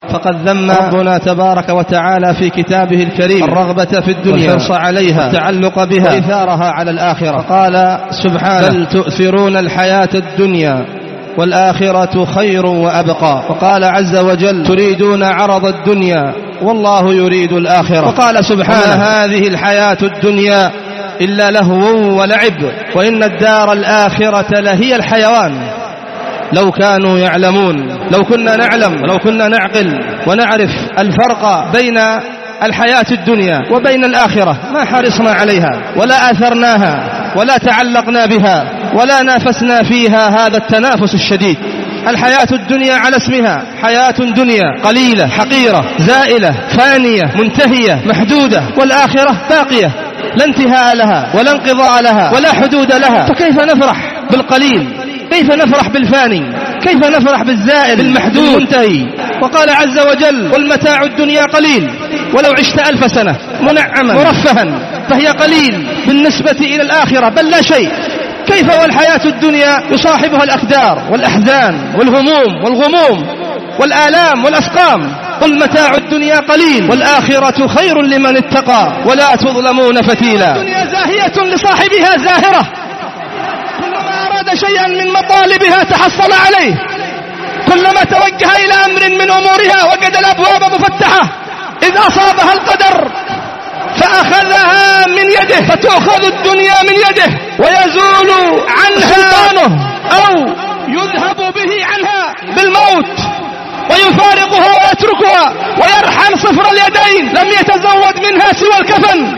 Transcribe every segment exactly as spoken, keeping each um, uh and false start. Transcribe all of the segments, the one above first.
فقد ذم ربنا تبارك وتعالى في كتابه الكريم الرغبة في الدنيا والحرص عليها والتعلق بها وإثارها على الآخرة. فقال سبحانه: بل تؤثرون الحياة الدنيا والآخرة خير وأبقى. وقال عز وجل: تريدون عرض الدنيا والله يريد الآخرة. وقال سبحانه: هذه الحياة الدنيا إلا لهو ولعب وإن الدار الآخرة لهي الحيوان لو كانوا يعلمون. لو كنا نعلم ولو كنا نعقل ونعرف الفرق بين الحياة الدنيا وبين الآخرة ما حرصنا عليها ولا آثرناها ولا تعلقنا بها ولا نافسنا فيها هذا التنافس الشديد. الحياة الدنيا على اسمها حياة دنيا قليلة حقيرة زائلة فانية منتهية محدودة، والآخرة باقية لا انتهاء لها ولا انقضاء لها ولا حدود لها. فكيف نفرح بالقليل؟ كيف نفرح بالفاني؟ كيف نفرح بالزائل المحدود المنتهي؟ وقال عز وجل: والمتاع الدنيا قليل ولو عشت ألف سنة منعما مرفها فهي قليل بالنسبة إلى الآخرة بل لا شيء. كيف والحياة الدنيا يصاحبها الأكدار والأحزان والهموم والغموم والآلام والأسقام؟ قل متاع الدنيا قليل والآخرة خير لمن اتقى ولا تظلمون فتيلا. الدنيا زاهية لصاحبها زاهرة، كلما أراد شيئا من مطالبها تحصل عليه، كلما توجه إلى أمر من أمورها وجد الأبواب مفتحة، إذا أصابها القدر فأخذها من يده، فتأخذ الدنيا من يده ويزول عنها سلطانه أو يذهب به عنها بالموت ويفارقها ويتركها ويرحل صفر اليدين لم يتزود منها سوى الكفن.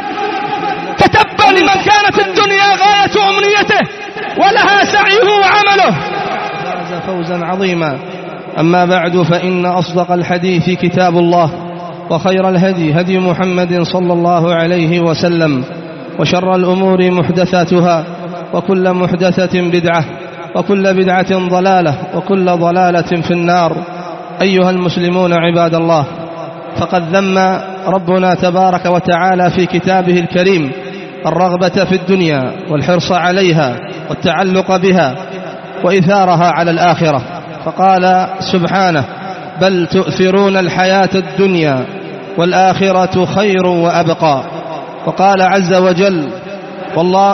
فتبا لمن كانت الدنيا غاية أمنيته ولها سعيه وعمله. فاز فوزا عظيما. أما بعد، فإن أصدق الحديث كتاب الله، وخير الهدي هدي محمد صلى الله عليه وسلم، وشر الأمور محدثاتها، وكل محدثة بدعة، وكل بدعة ضلالة، وكل ضلالة في النار. أيها المسلمون عباد الله، فقد ذم ربنا تبارك وتعالى في كتابه الكريم الرغبة في الدنيا والحرص عليها والتعلق بها وإثارها على الآخرة. فقال سبحانه: بل تؤثرون الحياة الدنيا والآخرة خير وأبقى. وقال عز وجل: والله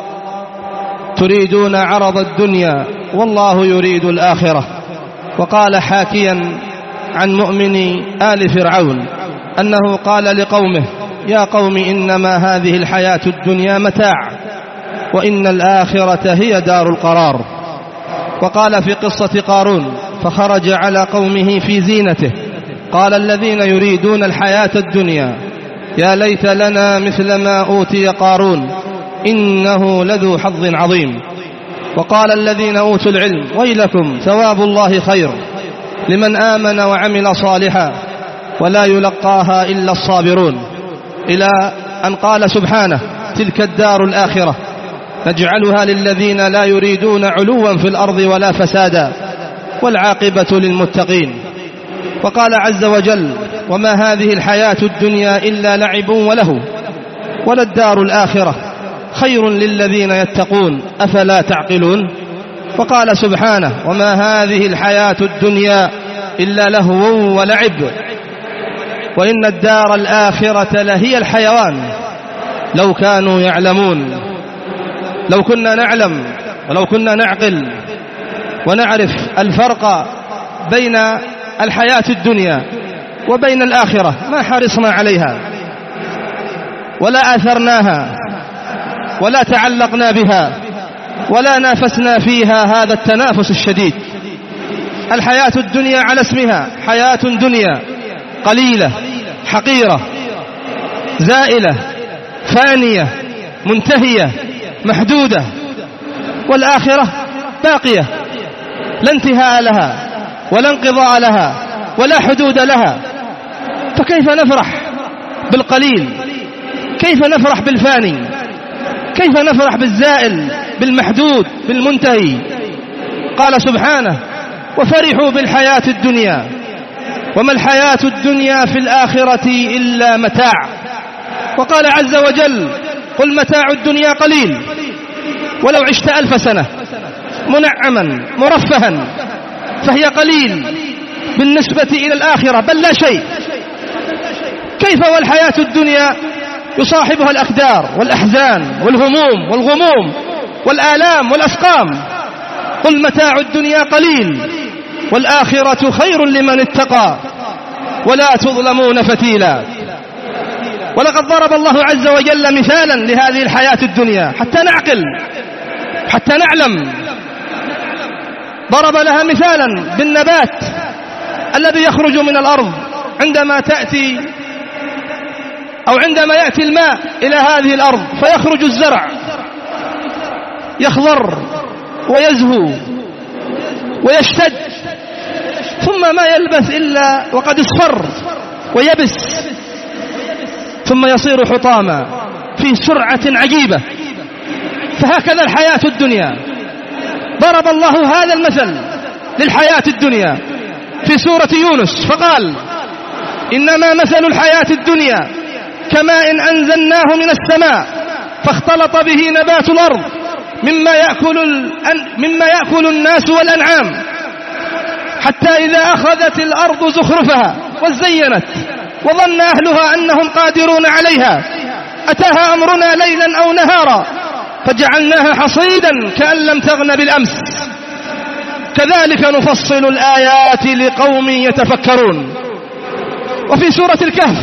تريدون عرض الدنيا والله يريد الآخرة. وقال حاكيا عن مؤمن آل فرعون أنه قال لقومه: يا قوم إنما هذه الحياة الدنيا متاع وإن الآخرة هي دار القرار. وقال في قصة قارون: فخرج على قومه في زينته قال الذين يريدون الحياة الدنيا يا ليت لنا مثل ما أوتي قارون إنه لذو حظ عظيم. وقال الذين أوتوا العلم: ويلكم ثواب الله خير لمن آمن وعمل صالحا ولا يلقاها إلا الصابرون. إلى أن قال سبحانه: تلك الدار الآخرة نجعلها للذين لا يريدون علوا في الأرض ولا فسادا والعاقبة للمتقين. وقال عز وجل: وما هذه الحياة الدنيا إلا لعب وله وللدار الآخرة خير للذين يتقون أفلا تعقلون. وقال سبحانه: وما هذه الحياة الدنيا إلا لهو ولعب وإن الدار الآخرة لهي الحيوان لو كانوا يعلمون. لو كنا نعلم ولو كنا نعقل ونعرف الفرق بين الحياة الدنيا وبين الآخرة ما حرصنا عليها ولا آثرناها ولا تعلقنا بها ولا نافسنا فيها هذا التنافس الشديد. الحياة الدنيا على اسمها حياة دنيا قليلة حقيرة زائلة فانية منتهية محدودة، والآخرة باقية لا انتهاء لها ولا انقضاء لها ولا حدود لها. فكيف نفرح بالقليل؟ كيف نفرح بالفاني؟ كيف نفرح بالزائل بالمحدود بالمنتهي؟ قال سبحانه: وفرحوا بالحياة الدنيا وما الحياة الدنيا في الآخرة إلا متاع. وقال عز وجل: قل متاع الدنيا قليل ولو عشت ألف سنة منعما مرفها فهي قليل بالنسبة إلى الآخرة، بل لا شيء. كيف والحياة الدنيا يصاحبها الأقدار والأحزان والهموم والغموم والآلام والأسقام؟ قل متاع الدنيا قليل والآخرة خير لمن اتقى ولا تظلمون فتيلا. ولقد ضرب الله عز وجل مثالا لهذه الحياة الدنيا حتى نعقل، حتى نعلم. ضرب لها مثالا بالنبات الذي يخرج من الأرض عندما تأتي أو عندما يأتي الماء إلى هذه الأرض فيخرج الزرع يخضر ويزهو ويشتد، ثم ما يلبث إلا وقد اصفر ويبس، ثم يصير حطاما في سرعة عجيبة. فهكذا الحياة الدنيا. ضرب الله هذا المثل للحياة الدنيا في سورة يونس فقال: إنما مثل الحياة الدنيا كماء أنزلناه من السماء فاختلط به نبات الأرض مما يأكل, مما يأكل الناس والأنعام حتى إذا أخذت الأرض زخرفها وزينت وظن أهلها أنهم قادرون عليها أتاها أمرنا ليلا أو نهارا فجعلناها حصيدا كأن لم تغن بالأمس كذلك نفصل الآيات لقوم يتفكرون. وفي سورة الكهف: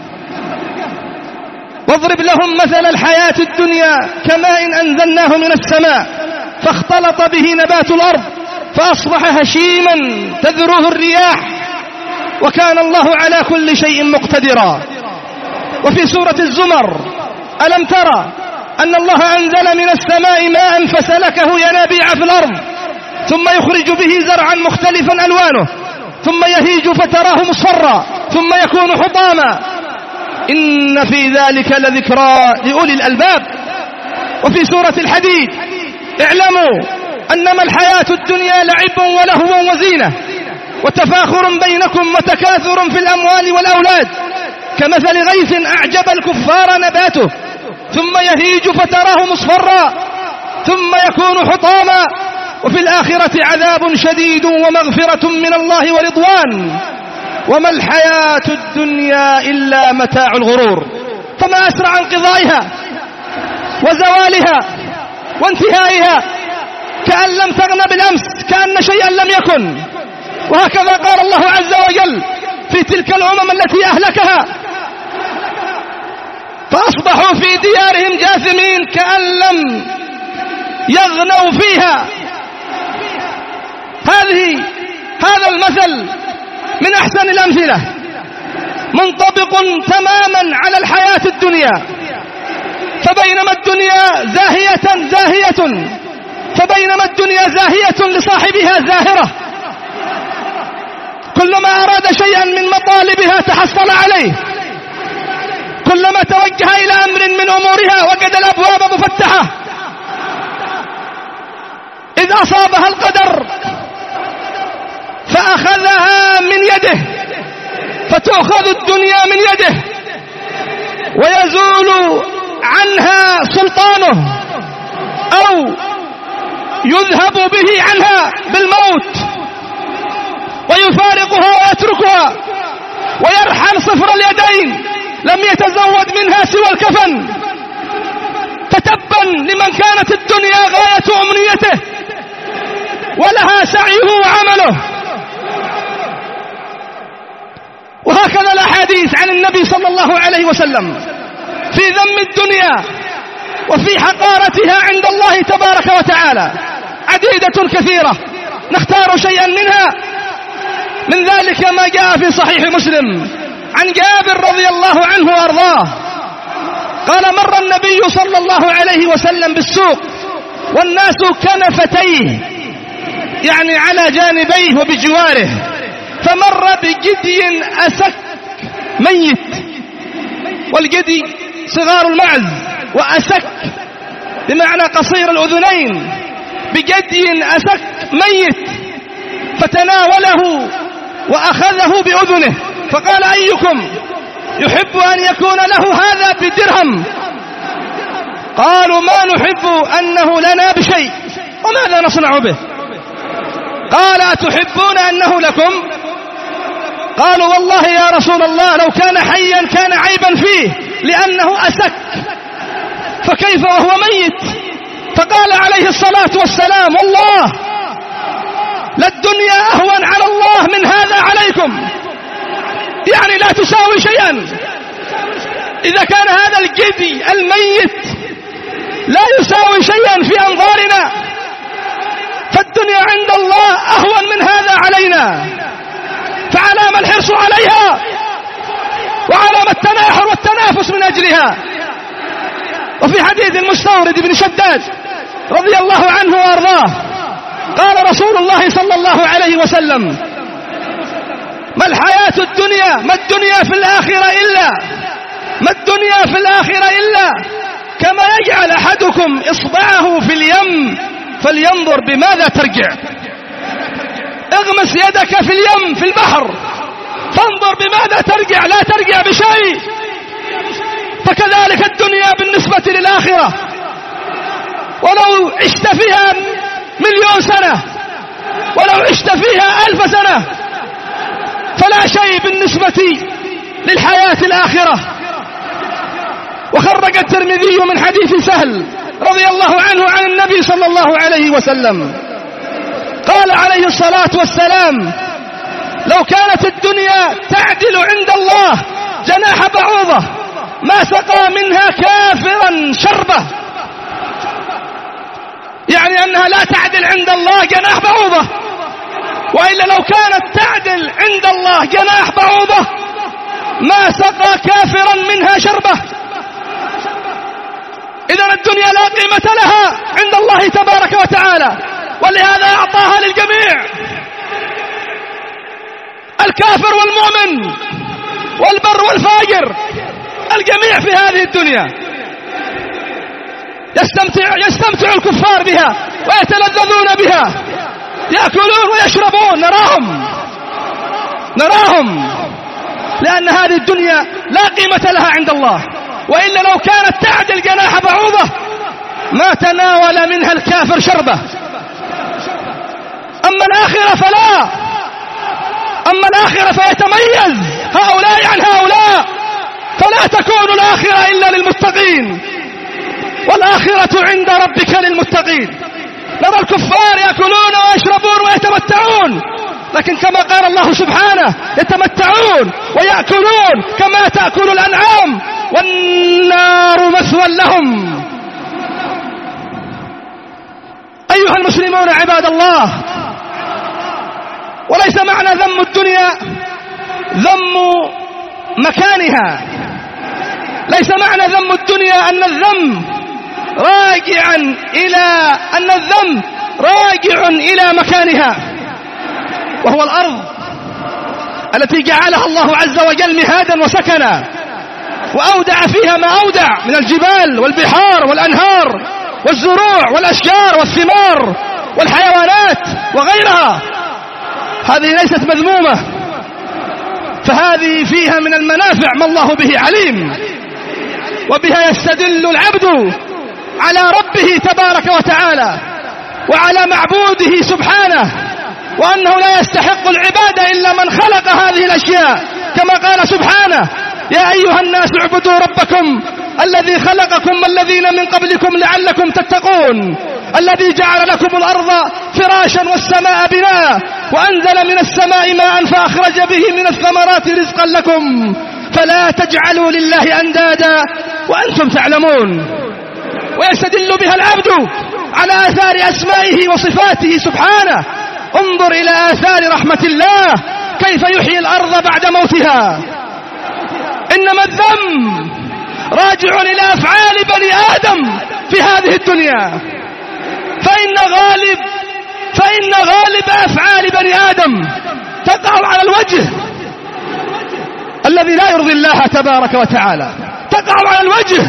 واضرب لهم مثل الحياة الدنيا كماء أنزلناه من السماء فاختلط به نبات الأرض فأصبح هشيما تذروه الرياح وكان الله على كل شيء مقتدرا. وفي سورة الزمر: ألم ترى أن الله أنزل من السماء ماء فسلكه ينابيع في الأرض ثم يخرج به زرعا مختلفا ألوانه ثم يهيج فتراه مصفرا ثم يكون حطاما إن في ذلك لذكرى لأولي الألباب. وفي سورة الحديد: اعلموا أنما الحياة الدنيا لعب ولهو وزينة وتفاخر بينكم وتكاثر في الأموال والأولاد كمثل غيث أعجب الكفار نباته ثم يهيج فتراه مصفرا ثم يكون حطاما وفي الآخرة عذاب شديد ومغفرة من الله ورضوان وما الحياة الدنيا إلا متاع الغرور. فما أسرع انقضائها وزوالها وانتهائها كأن لم تغن بالأمس كأن شيئا لم يكن. وهكذا قال الله عز وجل في تلك الأمم التي أهلكها فأصبحوا في ديارهم جاثمين كأن لم يغنوا فيها. هذه هذا المثل من أحسن الأمثلة منطبق تماما على الحياة الدنيا. فبينما الدنيا زاهية زاهية فبينما الدنيا زاهية لصاحبها زاهرة كلما أراد شيئا من مطالبها تحصل عليه كلما توجه إلى أمر من أمورها وجد الأبواب مفتحة إذ أصابها القدر فأخذها من يده فتأخذ الدنيا من يده ويزول عنها سلطانه أو يذهب به عنها بالموت ويفارقها ويتركها ويرحل صفر اليدين لم يتزود منها سوى الكفن. فتبا لمن كانت الدنيا غاية أمنيته ولها سعيه وعمله. وهكذا الأحاديث عن النبي صلى الله عليه وسلم في ذم الدنيا وفي حقارتها عند الله تبارك وتعالى عديدة كثيرة نختار شيئا منها. من ذلك ما جاء في صحيح مسلم عن جابر رضي الله عنه وأرضاه قال: مر النبي صلى الله عليه وسلم بالسوق والناس كنفتيه يعني على جانبيه وبجواره فمر بجدي أسك ميت، والجدي صغار المعز وأسك بمعنى قصير الأذنين، بجدي أسك ميت فتناوله وأخذه بأذنه فقال: أيكم يحب أن يكون له هذا بدرهم؟ قالوا: ما نحب أنه لنا بشيء وماذا نصنع به؟ قال: أتحبون أنه لكم؟ قالوا والله يا رسول الله لو كان حيا كان عيبا فيه لأنه أسك، فكيف وهو ميت؟ فقال عليه الصلاة والسلام والله للدنيا أهون على الله من هذا عليكم، يعني لا تساوي شيئا. إذا كان هذا الجدي الميت لا يساوي شيئا في أنظارنا، فالدنيا عند الله أهون من هذا علينا، فعلام الحرص عليها وعلام التناحر والتنافس من أجلها. وفي حديث المستورد بن شداد رضي الله عنه وأرضاه قال رسول الله صلى الله عليه وسلم: ما الحياة الدنيا ما الدنيا في الآخرة إلا ما الدنيا في الآخرة إلا كما يجعل أحدكم إصبعه في اليم فلينظر بماذا ترجع. اغمس يدك في اليم في البحر فانظر بماذا ترجع، لا ترجع بشيء. فكذلك الدنيا بالنسبة للآخرة، ولو عشت فيها مليون سنة ولو عشت فيها ألف سنة فلا شيء بالنسبة للحياة الآخرة. وخرج الترمذي من حديث سهل رضي الله عنه عن النبي صلى الله عليه وسلم قال عليه الصلاة والسلام: لو كانت الدنيا تعدل عند الله جناح بعوضة ما سقى منها كافرا شربة. يعني أنها لا تعدل عند الله جناح بعوضة، وإلا لو كانت تعدل عند الله جناح بعوضة ما سقى كافرا منها شربة. إذن الدنيا لا قيمة لها عند الله تبارك وتعالى، ولهذا أعطاها للجميع، الكافر والمؤمن والبر والفاجر، الجميع في هذه الدنيا. يستمتع, يستمتع الكفار بها ويتلذذون بها، يأكلون ويشربون، نراهم نراهم لأن هذه الدنيا لا قيمة لها عند الله. وإلا لو كانت تعدل جناح بعوضة ما تناول منها الكافر شربة. أما الآخرة فلا، أما الآخرة فيتميز هؤلاء عن هؤلاء، فلا تكون الآخرة إلا للمتقين، والآخرة عند ربك للمتقين. نرى الكفار يأكلون ويشربون ويتمتعون، لكن كما قال الله سبحانه: يتمتعون ويأكلون كما تأكل الأنعام والنار مثوى لهم. أيها المسلمون عباد الله، وليس معنى ذم الدنيا ذم مكانها، ليس معنى ذم الدنيا أن الذم راجعا إلى أن الذم راجع إلى مكانها، وهو الأرض التي جعلها الله عز وجل مهادا وسكنا، وأودع فيها ما أودع من الجبال والبحار والأنهار والزروع والأشجار والثمار والحيوانات وغيرها. هذه ليست مذمومة، فهذه فيها من المنافع ما الله به عليم، وبها يستدل العبد على ربه تبارك وتعالى وعلى معبوده سبحانه، وأنه لا يستحق العبادة إلا من خلق هذه الأشياء، كما قال سبحانه: يا أيها الناس اعبدوا ربكم الذي خلقكم والذين من قبلكم لعلكم تتقون، الذي جعل لكم الأرض فراشا والسماء بناء وأنزل من السماء ماء فأخرج به من الثمرات رزقا لكم فلا تجعلوا لله أندادا وأنتم تعلمون. ويستدل بها العبد على آثار أسمائه وصفاته سبحانه. انظر إلى آثار رحمة الله كيف يحيي الأرض بعد موتها. إنما الذم راجع إلى أفعال بني آدم في هذه الدنيا، فإن غالب فإن غالب أفعال بني آدم تقع على الوجه الذي لا يرضي الله تبارك وتعالى، تقع على الوجه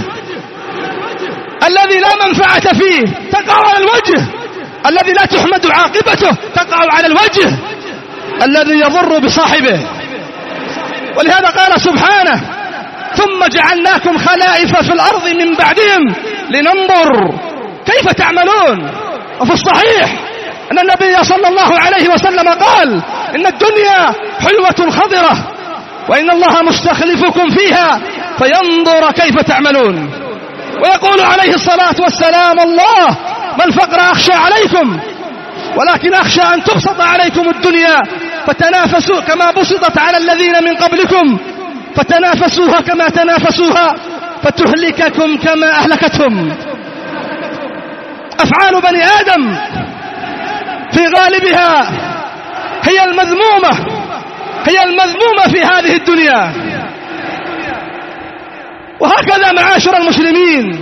الذي لا منفعة فيه، تقع على الوجه الذي لا تحمد عاقبته، تقع على الوجه الذي يضر بصاحبه. ولهذا قال سبحانه: ثم جعلناكم خلائف في الأرض من بعدهم لننظر كيف تعملون. وفي الصحيح أن النبي صلى الله عليه وسلم قال: إن الدنيا حلوة خضرة وإن الله مستخلفكم فيها فينظر كيف تعملون. ويقول عليه الصلاة والسلام الله ما الفقر أخشى عليكم ولكن أخشى أن تبسط عليكم الدنيا فتنافسوا كما بسطت على الذين من قبلكم فتنافسوها كما تنافسوها فتهلككم كما أهلكتهم. أفعال بني آدم في غالبها هي المذمومة هي المذمومة في هذه الدنيا. وهكذا معاشر المسلمين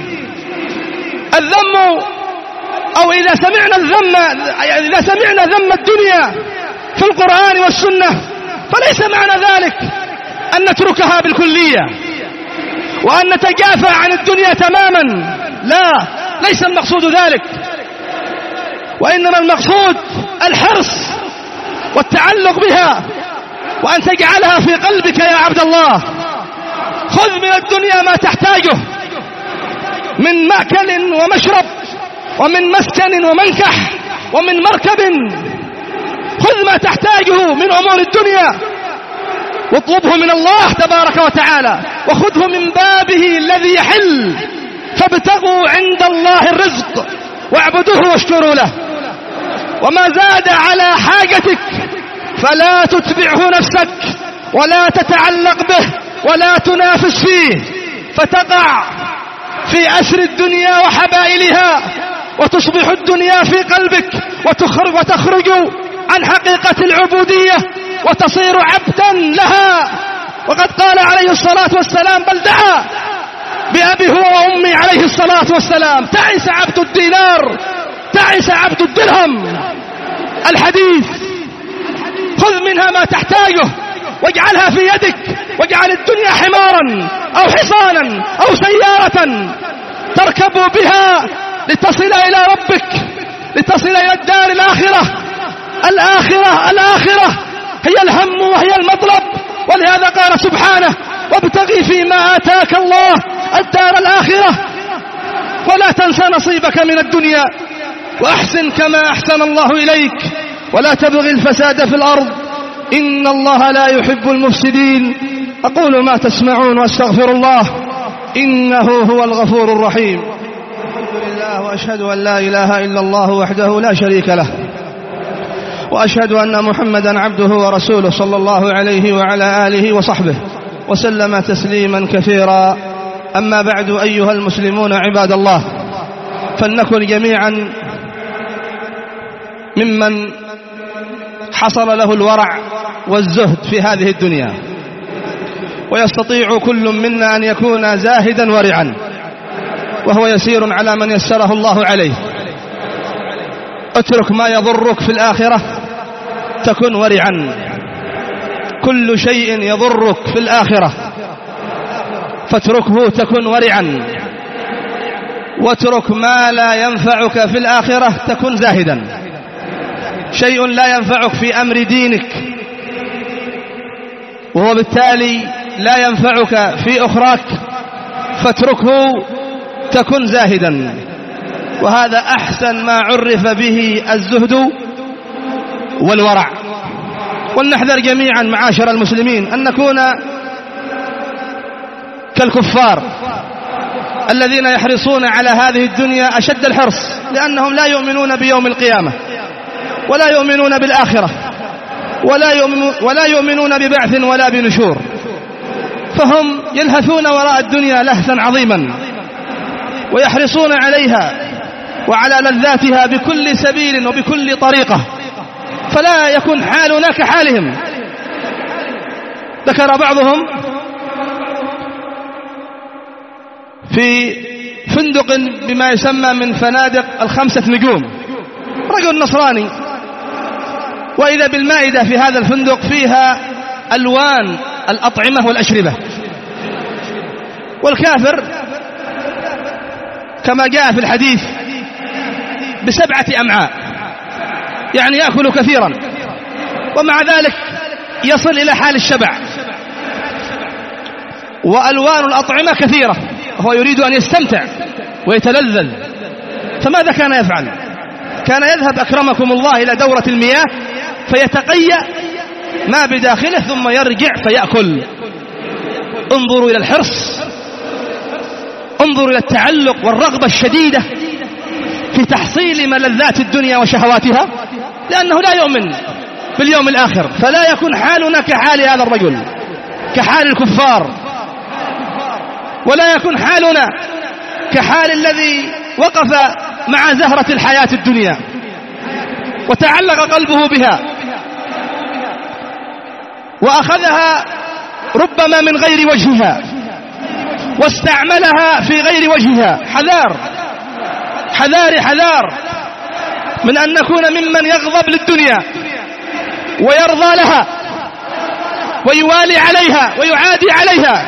الذم أو إذا سمعنا الذم إذا سمعنا ذم الدنيا في القرآن والسنة فليس معنى ذلك أن نتركها بالكلية وأن نتجافى عن الدنيا تماما، لا، ليس المقصود ذلك، وإنما المقصود الحرص والتعلق بها وأن تجعلها في قلبك يا عبد الله. خذ من الدنيا ما تحتاجه من مأكل ومشرب ومن مسكن ومنكح ومن مركب، خذ ما تحتاجه من أمور الدنيا واطلبه من الله تبارك وتعالى وخذه من بابه الذي يحل، فابتغوا عند الله الرزق واعبدوه واشكروا له. وما زاد على حاجتك فلا تتبعه نفسك ولا تتعلق به ولا تنافس فيه فتقع في أسر الدنيا وحبائلها وتصبح الدنيا في قلبك وتخرج, وتخرج عن حقيقة العبودية وتصير عبدا لها. وقد قال عليه الصلاة والسلام بل دعا بأبي هو وأمي عليه الصلاة والسلام تعس عبد الدينار تعس عبد الدرهم. الحديث خذ منها ما تحتاجه واجعلها في يدك واجعل الدنيا حمارا أو حصانا أو سيارة تركب بها لتصل إلى ربك لتصل إلى الدار الآخرة. الآخرة الآخرة هي الهم وهي المطلب، ولهذا قال سبحانه وابتغي فيما آتاك الله الدار الآخرة ولا تنس نصيبك من الدنيا وأحسن كما أحسن الله إليك ولا تبغي الفساد في الأرض إن الله لا يحب المفسدين. أقول ما تسمعون واستغفر الله إنه هو الغفور الرحيم. الحمد لله وأشهد أن لا إله إلا الله وحده لا شريك له وأشهد أن محمدا عبده ورسوله صلى الله عليه وعلى آله وصحبه وسلم تسليما كثيرا. أما بعد أيها المسلمون عباد الله، فلنكن جميعا ممن حصل له الورع والزهد في هذه الدنيا، ويستطيع كل منا أن يكون زاهدا ورعا وهو يسير على من يسره الله عليه. اترك ما يضرك في الآخرة تكن ورعا، كل شيء يضرك في الآخرة فاتركه تكن ورعا، واترك ما لا ينفعك في الآخرة تكن زاهدا. شيء لا ينفعك في أمر دينك وهو بالتالي لا ينفعك في أخراك فاتركه تكن زاهدا. وهذا أحسن ما عرف به الزهد والورع. ولنحذر جميعا معاشر المسلمين أن نكون كالكفار الذين يحرصون على هذه الدنيا أشد الحرص، لأنهم لا يؤمنون بيوم القيامة ولا يؤمنون بالآخرة ولا يؤمنون ببعث ولا بنشور، فهم يلهثون وراء الدنيا لهثا عظيما ويحرصون عليها وعلى لذاتها بكل سبيل وبكل طريقة، فلا يكون حالنا كحالهم. ذكر بعضهم في فندق بما يسمى من فنادق الخمسة نجوم رجل نصراني، وإذا بالمائدة في هذا الفندق فيها ألوان الأطعمة والأشربة، والكافر كما جاء في الحديث بسبعة أمعاء، يعني يأكل كثيرا ومع ذلك يصل إلى حال الشبع، وألوان الأطعمة كثيرة وهو يريد أن يستمتع ويتلذذ. فماذا كان يفعل؟ كان يذهب أكرمكم الله إلى دورة المياه فيتقيأ ما بداخله ثم يرجع فيأكل. انظروا إلى الحرص، انظروا إلى التعلق والرغبة الشديدة في تحصيل ملذات الدنيا وشهواتها، لأنه لا يؤمن باليوم الآخر، فلا يكون حالنا كحال هذا الرجل، كحال الكفار، ولا يكون حالنا كحال الذي وقف مع زهرة الحياة الدنيا وتعلق قلبه بها وأخذها ربما من غير وجهها واستعملها في غير وجهها. حذار حذار حذار من أن نكون ممن يغضب للدنيا ويرضى لها ويوالي عليها ويعادي عليها،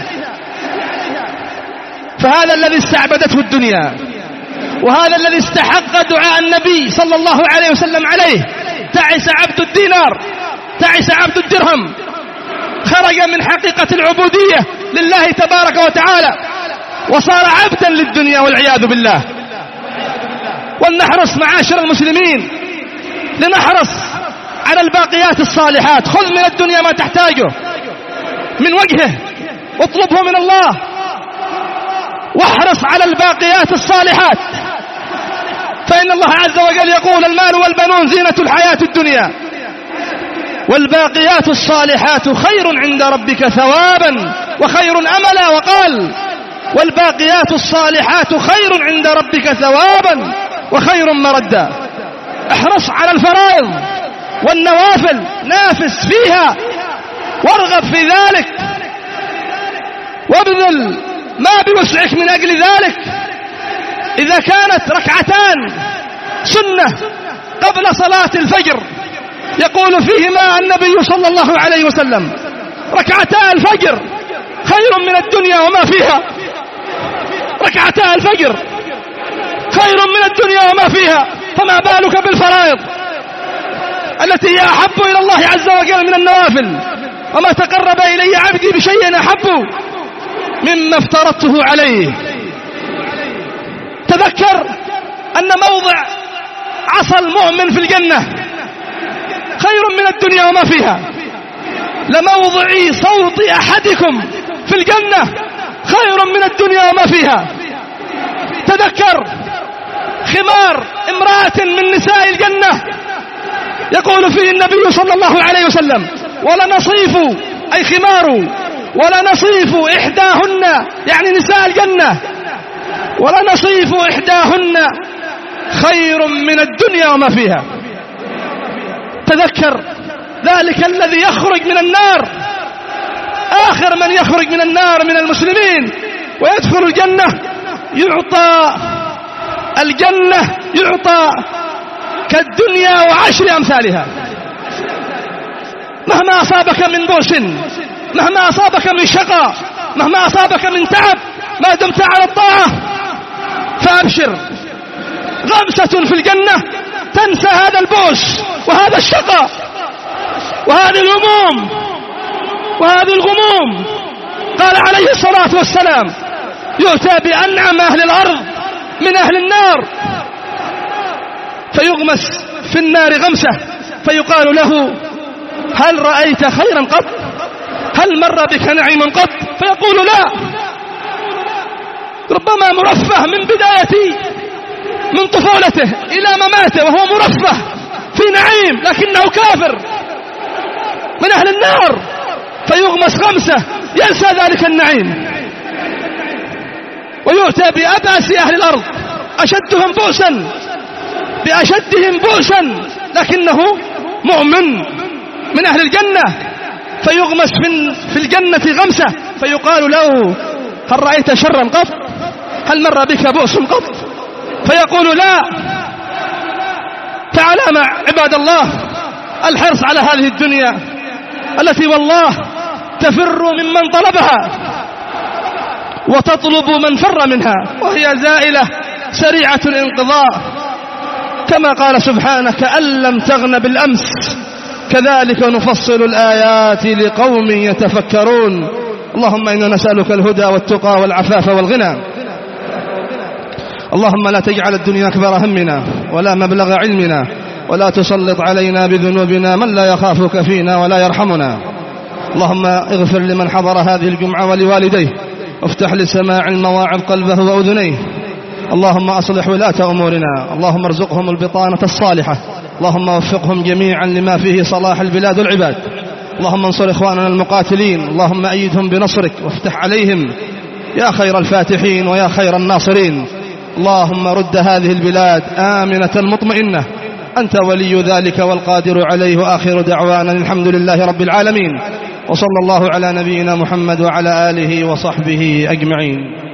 فهذا الذي استعبدته الدنيا، وهذا الذي استحق دعاء النبي صلى الله عليه وسلم عليه: تعس عبد الدينار، تعس عبد الدرهم. خرج من حقيقة العبودية لله تبارك وتعالى وصار عبدا للدنيا والعياذ بالله. ولنحرص معاشر المسلمين، لنحرص على الباقيات الصالحات. خذ من الدنيا ما تحتاجه من وجهه، اطلبه من الله، واحرص على الباقيات الصالحات، فإن الله عز وجل يقول: المال والبنون زينة الحياة الدنيا والباقيات الصالحات خير عند ربك ثوابا وخير أملا. وقال: والباقيات الصالحات خير عند ربك ثوابا وخير مردا. احرص على الفرائض والنوافل، نافس فيها وارغب في ذلك وابذل ما بوسعك من أجل ذلك. إذا كانت ركعتان سنة قبل صلاة الفجر يقول فيهما النبي صلى الله عليه وسلم: ركعتا الفجر خير من الدنيا وما فيها. ركعتا الفجر خير من الدنيا وما فيها، فما بالك بالفرائض التي هي أحب إلى الله عز وجل من النوافل؟ وما تقرب إلي عبدي بشيء أحب مما افترضته عليه. تذكر أن موضع عصا المؤمن في الجنة خير من الدنيا وما فيها. لموضع صوت أحدكم في الجنة خير من الدنيا وما فيها. تذكر خمار امرأة من نساء الجنة يقول فيه النبي صلى الله عليه وسلم: ولنصيف أي خمار ولنصيف إحداهن، يعني نساء الجنة، ولنصيف إحداهن خير من الدنيا وما فيها. تذكر ذلك الذي يخرج من النار، آخر من يخرج من النار من المسلمين ويدخل الجنة، يعطى الجنة، يعطى كالدنيا وعشر أمثالها. مهما أصابك من بؤس، مهما أصابك من شقاء، مهما أصابك من تعب، ما دمت على الطاعة فأبشر. غمسة في الجنة تنسى هذا البؤس وهذا الشقاء وهذه الهموم وهذه الغموم. قال عليه الصلاة والسلام: يؤتى بأنعم أهل الأرض من أهل النار، فيغمس في النار غمسة، فيقال له: هل رأيت خيرا قط؟ هل مر بك نعيم قط؟ فيقول: لا. ربما مرفه من بداية من طفولته إلى مماته وهو مرفه في نعيم، لكنه كافر من أهل النار، فيغمس غمسة ينسى ذلك النعيم. ويؤتى بأبأس أهل الأرض، أشدهم بؤسا، بأشدهم بؤسا، لكنه مؤمن من أهل الجنة، فيغمس في الجنة غمسة، فيقال له: هل رأيت شرا قط؟ هل مر بك بؤس قط؟ فيقول: لا. فعلام عباد الله الحرص على هذه الدنيا التي والله تفر ممن طلبها وتطلب من فر منها، وهي زائلة سريعة الانقضاء، كما قال سبحانه: كأن لم تغن بالأمس كذلك نفصل الآيات لقوم يتفكرون. اللهم إنا نسألك الهدى والتقى والعفاف والغنى. اللهم لا تجعل الدنيا أكبر همنا ولا مبلغ علمنا ولا تسلط علينا بذنوبنا من لا يخافك فينا ولا يرحمنا. اللهم اغفر لمن حضر هذه الجمعة ولوالديه، وافتح لسماع المواعظ قلبه وأذنيه. اللهم أصلح ولاة أمورنا، اللهم ارزقهم البطانة الصالحة، اللهم وفقهم جميعا لما فيه صلاح البلاد والعباد. اللهم انصر إخواننا المقاتلين، اللهم أيدهم بنصرك وافتح عليهم يا خير الفاتحين ويا خير الناصرين. اللهم رد هذه البلاد آمنة مطمئنة، أنت ولي ذلك والقادر عليه. وآخر دعوانا الحمد لله رب العالمين، وصلى الله على نبينا محمد وعلى آله وصحبه أجمعين.